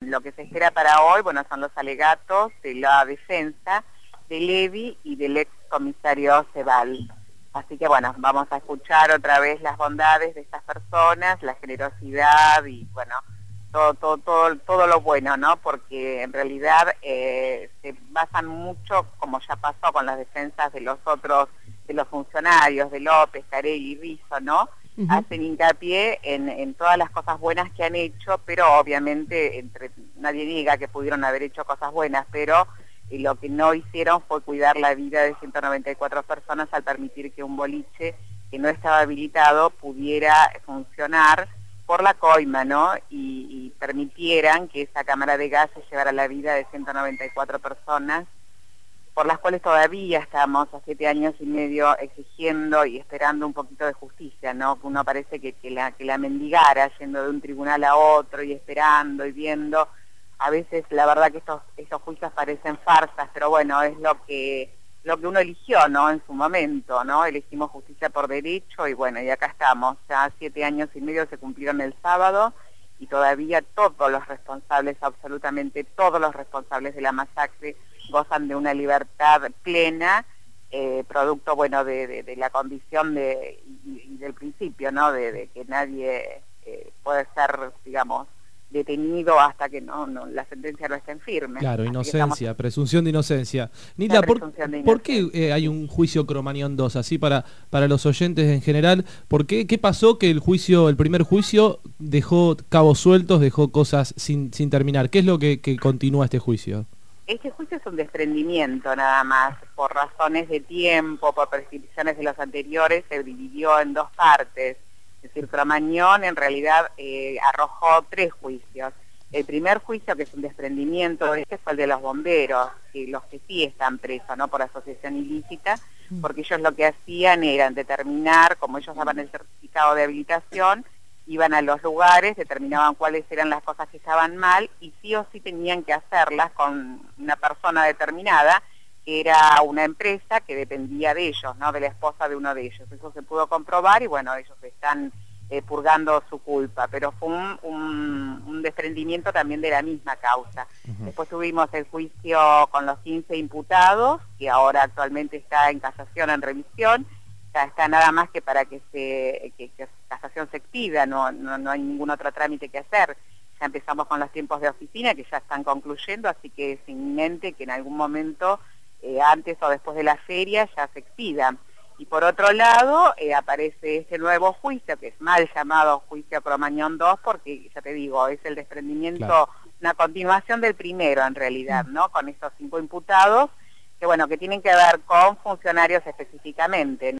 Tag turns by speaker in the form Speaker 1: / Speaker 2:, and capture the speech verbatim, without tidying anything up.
Speaker 1: lo que se espera para hoy, bueno, son los alegatos de la defensa de Levi y del ex comisario Cebal. Así que bueno, vamos a escuchar otra vez las bondades de estas personas, la generosidad y bueno, todo todo todo, todo lo bueno, ¿no? Porque en realidad eh, se basan mucho, como ya pasó con las defensas de los otros, de los funcionarios, de López, Carelli, Rizzo, ¿no? Uh-huh. Hacen hincapié en, en todas las cosas buenas que han hecho, pero obviamente entre, nadie diga que pudieron haber hecho cosas buenas, pero y lo que no hicieron fue cuidar la vida de ciento noventa y cuatro personas al permitir que un boliche que no estaba habilitado pudiera funcionar por la coima, ¿no? Y, y permitieran que esa cámara de gas se llevara la vida de ciento noventa y cuatro personas, por las cuales todavía estamos a siete años y medio exigiendo y esperando un poquito de justicia, ¿no? Uno parece que, que, la, que la mendigara yendo de un tribunal a otro y esperando y viendo. A veces la verdad que estos, estos juicios parecen farsas, pero bueno, es lo que lo que uno eligió, ¿no? En su momento, ¿no? Elegimos justicia por derecho y bueno, y acá estamos, ya siete años y medio se cumplieron el sábado y todavía todos los responsables, absolutamente todos los responsables de la masacre gozan de una libertad plena, eh, producto, bueno, de, de, de la condición de, y, y del principio, ¿no? De, de que nadie eh, puede ser, digamos, detenido hasta que no, no la sentencia no esté en firme.
Speaker 2: Claro, inocencia, estamos... presunción de inocencia.
Speaker 1: Nilda,
Speaker 2: ¿por,
Speaker 1: de inocencia.
Speaker 2: ¿por qué eh, hay un juicio Cromañón dos? Así para, para los oyentes en general, ¿por qué? ¿Qué pasó que el juicio, el primer juicio dejó cabos sueltos, dejó cosas sin, sin terminar? ¿Qué es lo que, que continúa este juicio?
Speaker 1: Este juicio es un desprendimiento nada más, por razones de tiempo, por prescripciones de los anteriores, se dividió en dos partes. Es decir, Cromañón en realidad eh, arrojó tres juicios. El primer juicio, que es un desprendimiento, este fue el de los bomberos, que los que sí están presos, ¿no? Por asociación ilícita, porque ellos lo que hacían era determinar, como ellos daban el certificado de habilitación, iban a los lugares, determinaban cuáles eran las cosas que estaban mal y sí o sí tenían que hacerlas con una persona determinada, que era una empresa que dependía de ellos, ¿no? De la esposa de uno de ellos. Eso se pudo comprobar y bueno, ellos están eh, purgando su culpa, pero fue un, un, un desprendimiento también de la misma causa. Uh-huh. Después tuvimos el juicio con los quince imputados, que ahora actualmente está en casación, en revisión, ya está nada más que para que se que, que casación se expida, no, no, no hay ningún otro trámite que hacer. Ya empezamos con los tiempos de oficina que ya están concluyendo, así que es inminente que en algún momento Eh, antes o después de la feria ya se expida. Y por otro lado eh, aparece este nuevo juicio, que es mal llamado juicio Cromañón dos, porque ya te digo, es el desprendimiento, claro, una continuación del primero en realidad, ¿no? Con estos cinco imputados, que bueno, que tienen que ver con funcionarios específicamente, ¿no?